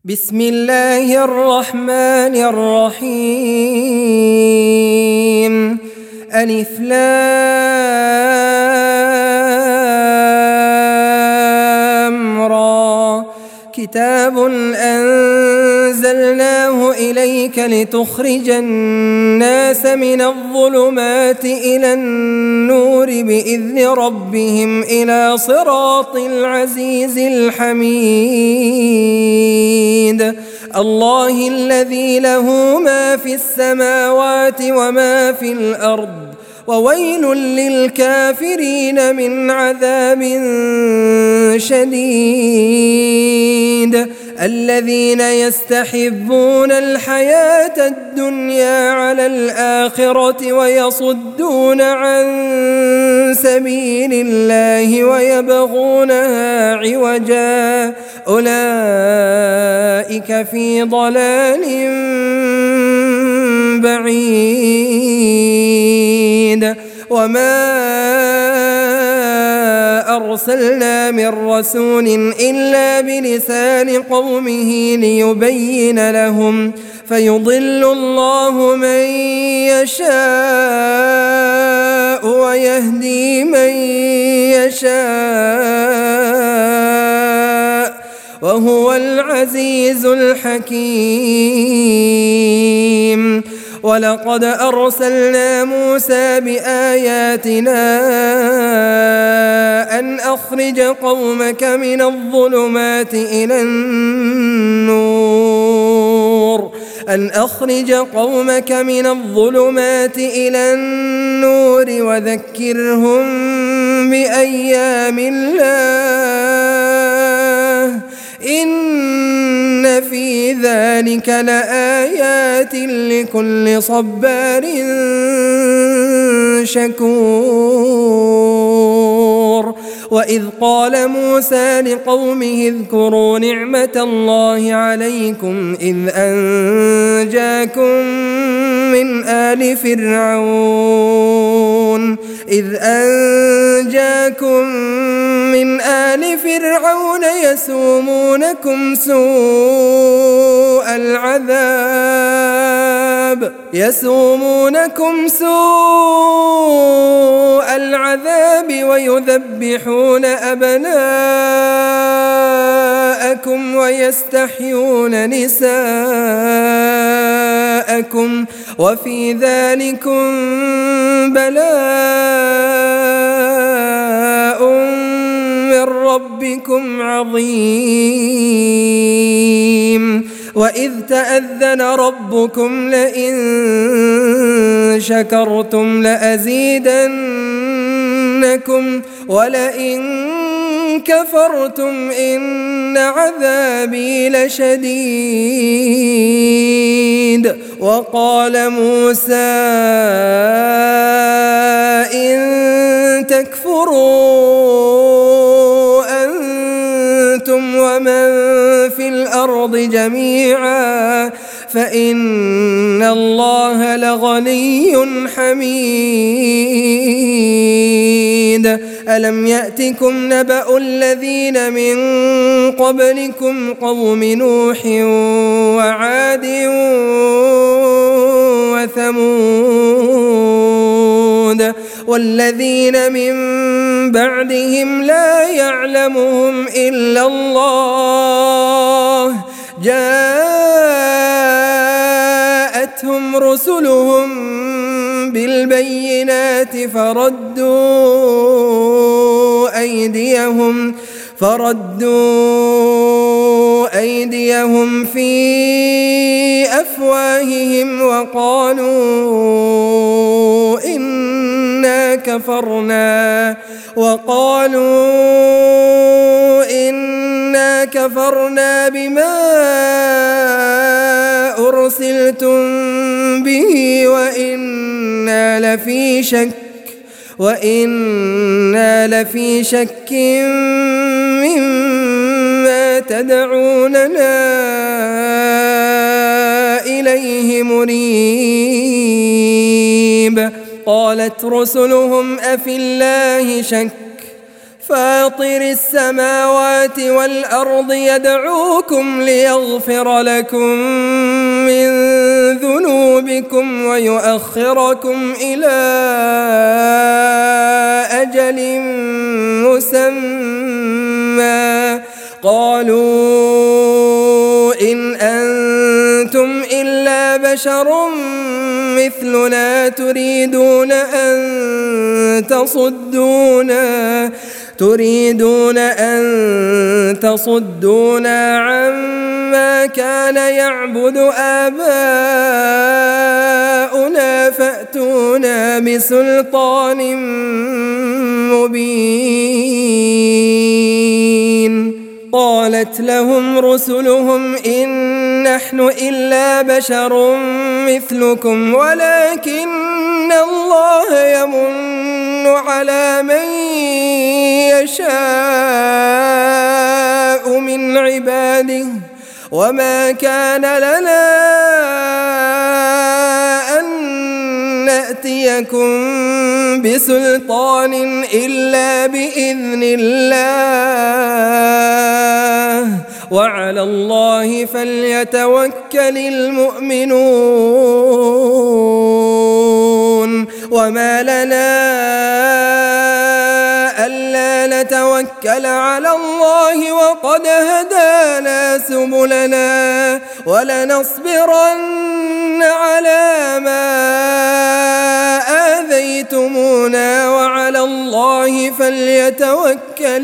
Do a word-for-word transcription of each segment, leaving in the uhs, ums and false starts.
بسم الله الرحمن الرحيم. ألف لام را. كتاب أنزلناه إليك لتخرج الناس من الظلمات إلى النور بإذن ربهم إلى صراط العزيز الحميد. الله الذي له ما في السماوات وما في الأرض، وويل للكافرين من عذاب شديد. الذين يستحبون الحياة الدنيا على الآخرة ويصدون عن سبيل الله ويبغونها عوجا، أولئك في ضلال بعيد. وما أرسلنا من رسول إلا بلسان قومه ليبين لهم، فيضل الله من يشاء ويهدي من يشاء، وهو العزيز الحكيم. ولقد أرسلنا موسى بآياتنا أن أخرج قومك من الظلمات إلى النور أن أخرج قومك من الظلمات إلى النور وذكرهم بأيام الله، إن في ذلك لآيات لكل صبار شكور. وإذ قال موسى لقومه اذكروا نعمة الله عليكم إذ أنجاكم من آل فرعون إذ أنجاكم من آل فرعون يسومونكم سوء العذاب يسومونكم سوء العذاب ويذبحون أبناءكم ويستحيون نساءكم، وفي ذلكم بلاء من ربكم عظيم. وإذ تأذن ربكم لئن شكرتم لأزيدنكم ولئن كفرتم إن عذابي لشديد. وقال موسى إن تكفروا أنتم ومن في الأرض جميعا فإن الله لغني حميد. ألم يأتكم نبأ الذين من قبلكم قوم نوح وعاد وثمود والذين من بعدهم لا يعلمهم إلا الله، جاءتهم رسلهم بالبينات فردوا أيديهم فردوا أيديهم في أفواههم وقالوا إنا كفرنا وقالوا إنا كفرنا بما أرسلتم به وإنا لفي شك وإنا لفي شك مما تدعوننا إليه مريب. قالت رسلهم أفي الله شك فاطر السماوات والأرض يدعوكم ليغفر لكم من ذنوبكم ويؤخركم إلى أجل مسمى. قالوا إن أنتم إلا بشر مثلنا تريدون أن تصدونا تريدون أن تصدونا عما كان يعبد آباؤنا فأتونا بسلطان مبين. قالت لهم رسلهم إن نحن إلا بشر مثلكم ولكن الله يمن على من يشاء من عباده وما كان لنا أن نأتيكم بسلطان إلا بإذن الله وعلى الله فليتوكل المؤمنون. وما لنا ألا نتوكل على الله وقد هدانا سبلنا ولنصبرن على ما آذيتمونا وعلى الله فليتوكل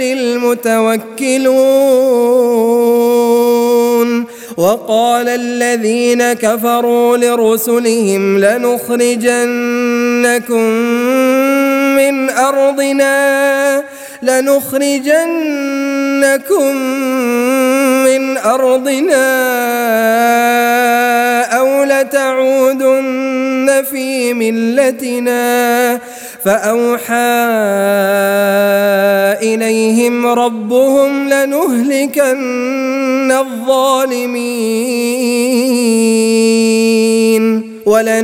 المتوكلون. وقال الذين كفروا لرسلهم لنخرجنكم من أرضنا لنخرجنكم من أرضنا أو لتعودن في ملتنا فأوحى إليهم ربهم لنهلكن الظالمين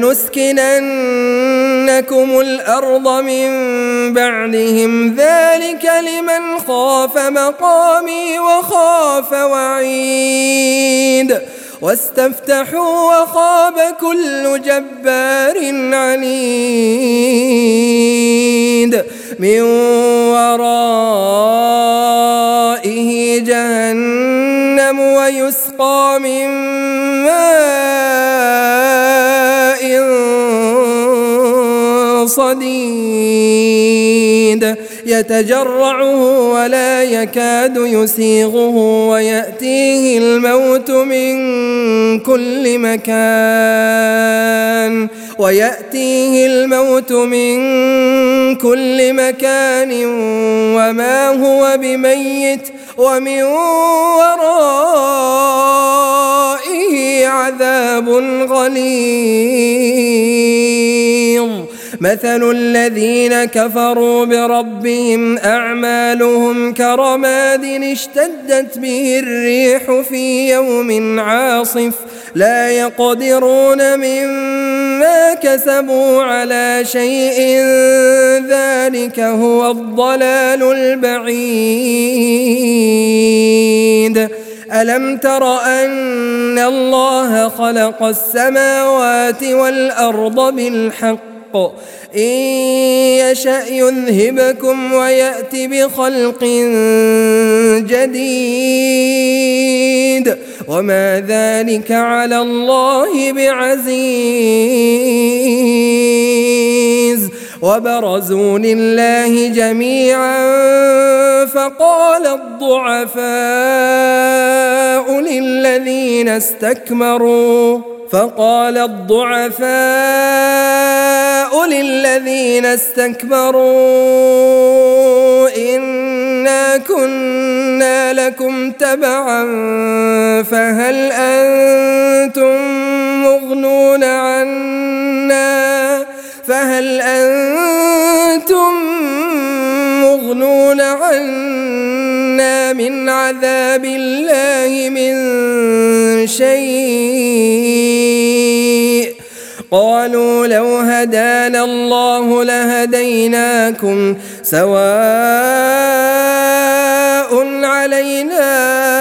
ولنسكننكم الأرض من بعدهم ذلك لمن خاف مقامي وخاف وعيد. واستفتحوا وخاب كل جبار عنيد من ورائه جهنم ويسقى من ماء صديد يتجرعه ولا يكاد يسيغه ويأتيه الموت من كل مكان ويأتيه الموت من كل مكان وما هو بميت ومن ورائه عذاب غليظ. مثل الذين كفروا بربهم أعمالهم كرماد اشتدت به الريح في يوم عاصف لا يقدرون مما كسبوا على شيء ذلك هو الضلال البعيد. ألم تر أن الله خلق السماوات والأرض بالحق إن يشأ يذهبكم ويأت بخلق جديد وما ذلك على الله بعزيز. وبرزوا لله جميعا فقال الضعفاء للذين استكبروا فقال الضعفاء للذين استكبروا إنا كنا لكم تبعا فهل أنتم مغنون عنا فهل أنتم مغنون عنا من عذاب الله من شيء قالوا لو هدانا الله لهديناكم سواء علينا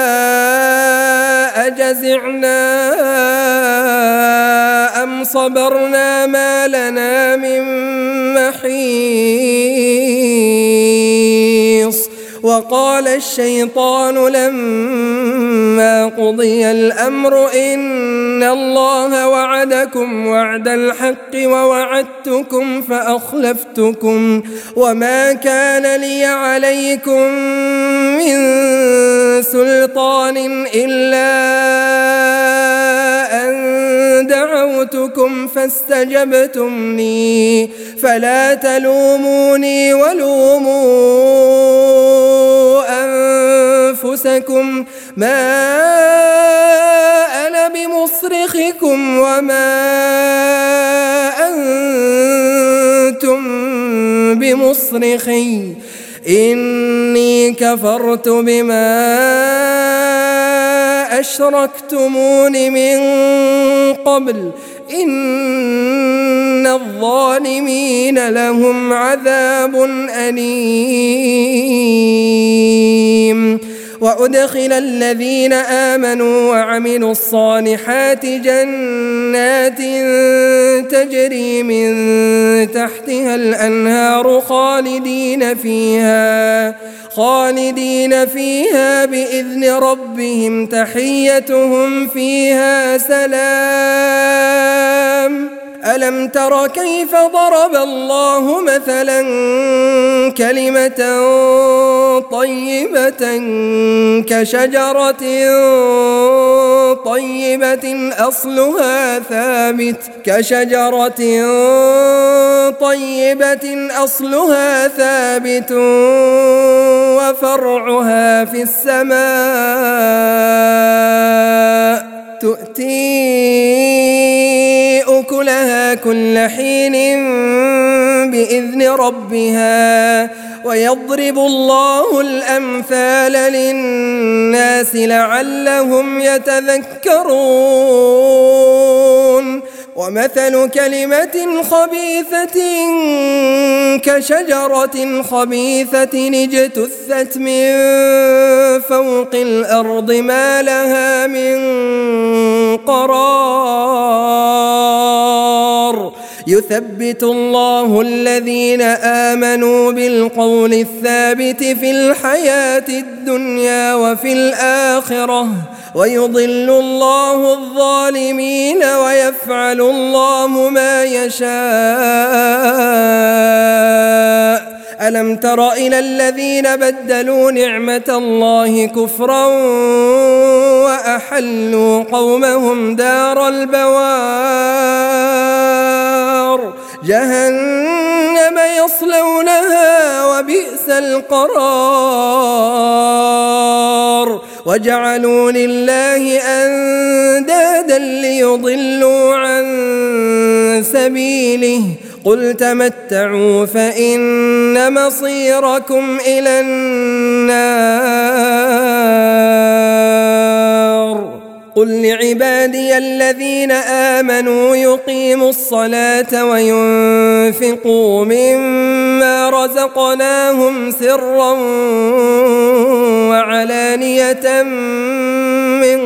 أجزعنا أم صبرنا ما لنا من محيص. وقال الشيطان لما قضي الأمر إن الله وعدكم وعد الحق ووعدتكم فأخلفتكم وما كان لي عليكم من سلطان إلا أن دعوتكم فاستجبتم لي فلا تلوموني ولوموا أنفسكم ما أنا بمصرخكم وما أنتم بمصرخي إني كفرت بما أشركتمون من قبل إن الظالمين لهم عذاب أليم. وأدخل الذين آمنوا وعملوا الصالحات جنات تجري من تحتها الأنهار خالدين فيها خالدين فيها بإذن ربهم تحيتهم فيها سلام. ألم تر كيف ضرب الله مثلا كلمة طيبة كشجرة طيبة أصلها ثابت كشجرة طيبة أصلها ثابت وفرعها في السماء تؤتي أكلها كل حين بإذن ربها ويضرب الله الأمثال للناس لعلهم يتذكرون. ومثل كلمة خبيثة كشجرة خبيثة اجتثت من فوق الأرض ما لها من قرار. يثبت الله الذين آمنوا بالقول الثابت في الحياة الدنيا وفي الآخرة ويضل الله الظالمين ويفعل الله ما يشاء. ألم تر إلى الذين بدلوا نعمة الله كفرا وأحلوا قومهم دار البوار جهنم يصلونها وبئس القرار. وجعلوا لله أندادا ليضلوا عن سبيله قل تمتعوا فإن مصيركم إلى النار. قل لعبادي الذين آمنوا يقيموا الصلاة وينفقوا مما رزقناهم سرا وعلانية من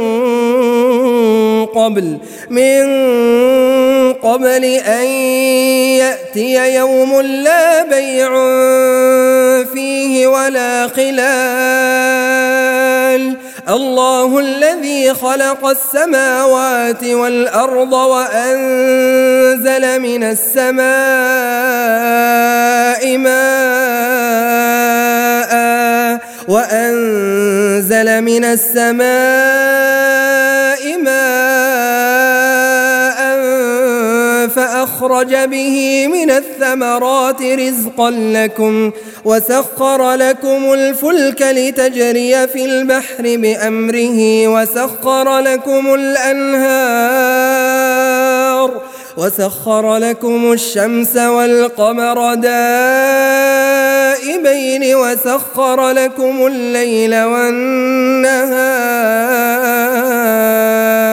قبل من قبل أن يأتي يوم لا بيع فيه ولا خلال. الله الذي خلق السماوات والأرض وأنزل من السماء ماء وأنزل من السماء ماء فأخرج به من الثمرات رزقا لكم وسخر لكم الفلك لتجري في البحر بأمره وسخر لكم الأنهار وسخر لكم الشمس والقمر دائبين وسخر لكم الليل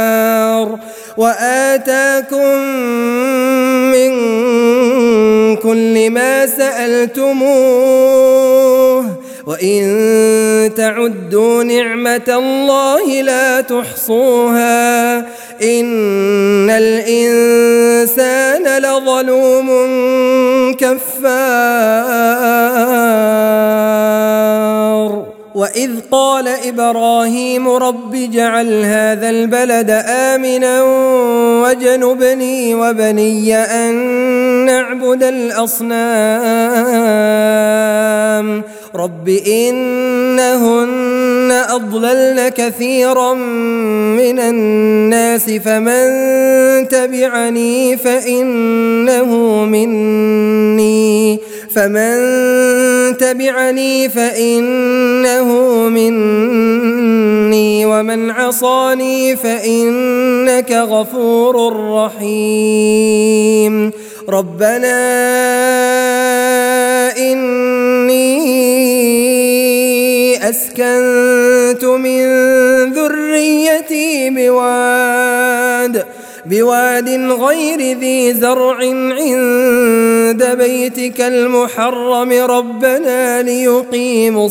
والنهار وآتاكم من كل كل ما سألتموه وإن تعدوا نعمة الله لا تحصوها إن الإنسان لظلوم كفار. وإذ قال إبراهيم رب اجعل هذا البلد آمنا واجنبني وبني أن نعبد الأصنام رب إنهن أضللن كثيرا من الناس فمن تبعني فإنه مني فمن تبعني فإنه مني ومن عصاني فإنك غفور رحيم. ربنا إني أسكنت من ذريتي بواد بواد غير ذي زرع عند بيتك المحرم ربنا ليقيموا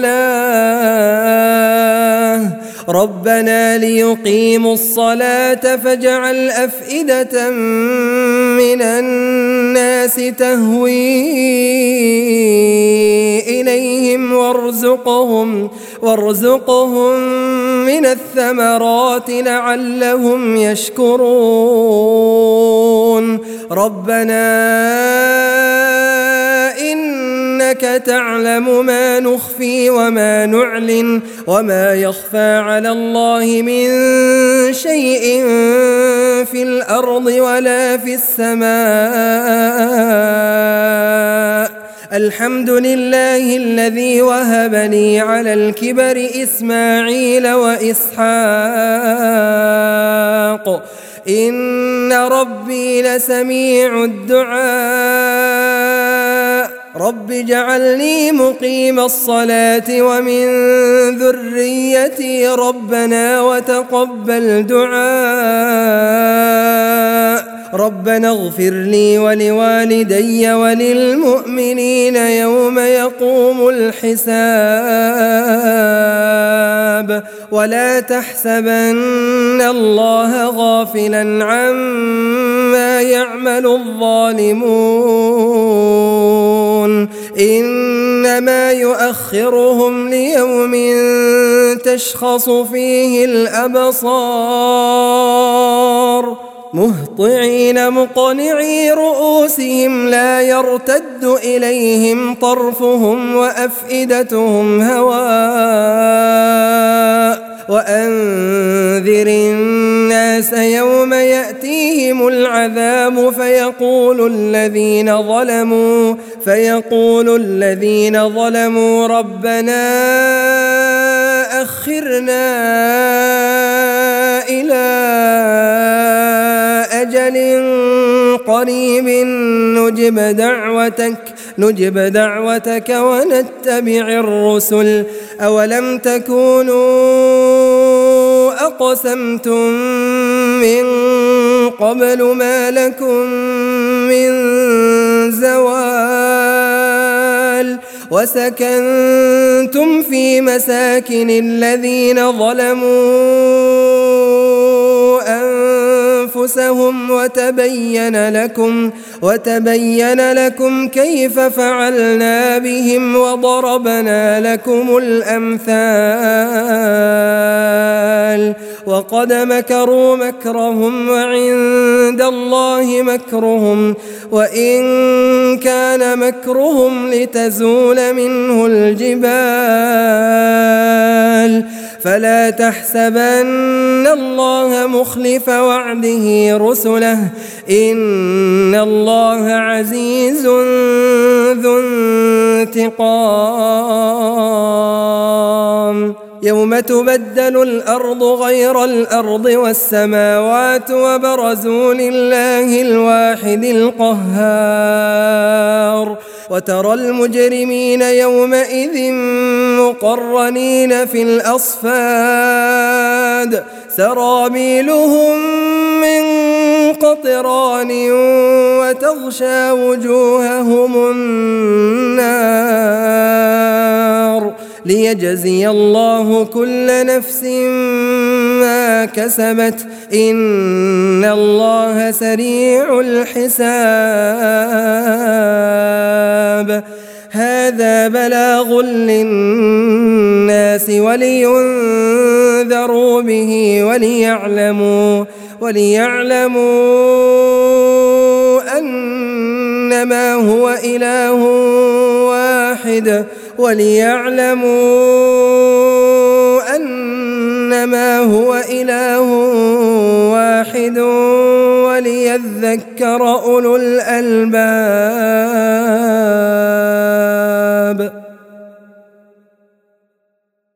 الصلاة ربنا ليقيموا الصلاة فاجعل أفئدة من الناس تهوي إليهم وارزقهم وارزقهم من الثمرات لعلهم يشكرون. ربنا إنك تعلم ما نخفي وما نعلن وما يخفى على الله من شيء في الأرض ولا في السماء. الحمد لله الذي وهب لي على الكبر إسماعيل وإسحاق إن ربي لسميع الدعاء. رب اجعلني مقيم الصلاة ومن ذريتي ربنا وتقبل دعاء. ربنا اغفر لي ولوالدي وللمؤمنين يوم يقوم الحساب. ولا تحسبن الله غافلا عما يعمل الظالمون إنما يؤخرهم ليوم تشخص فيه الأبصار مهطعين مقنعي رؤوسهم لا يرتد إليهم طرفهم وأفئدتهم هواء. وأنذر الناس يوم يأتيهم العذاب فيقول الذين ظلموا فيقول الذين ظلموا ربنا أخرنا إلى أجل قريب نجب دعوتك نجب دعوتك ونتبع الرسل أولم تكونوا أقسمتم من قبل ما لكم من زوال وسكنتم في مساكن الذين ظلموا أنفسهم وتبين لكم وتبين لكم كيف فعلنا بهم وضربنا لكم الأمثال. وقد مكروا مكرهم وعند الله مكرهم وإن كان مكرهم لتزول منه الجبال. فلا تحسبن الله مخلف وعده رسله إن الله عزيز ذو انتقام. يوم تبدل الأرض غير الأرض والسماوات وبرزوا لله الواحد القهار. وترى المجرمين يومئذ مقرنين في الأصفاد سرابيلهم من قطران وتغشى وجوههم النار ليجزي الله كل نفس ما كسبت إن الله سريع الحساب. هذا بلاغ للناس ولينذروا به وليعلموا وليعلموا أنما هو إله واحد وليعلموا أنما هو إله واحد وليذكر أولو الألباب.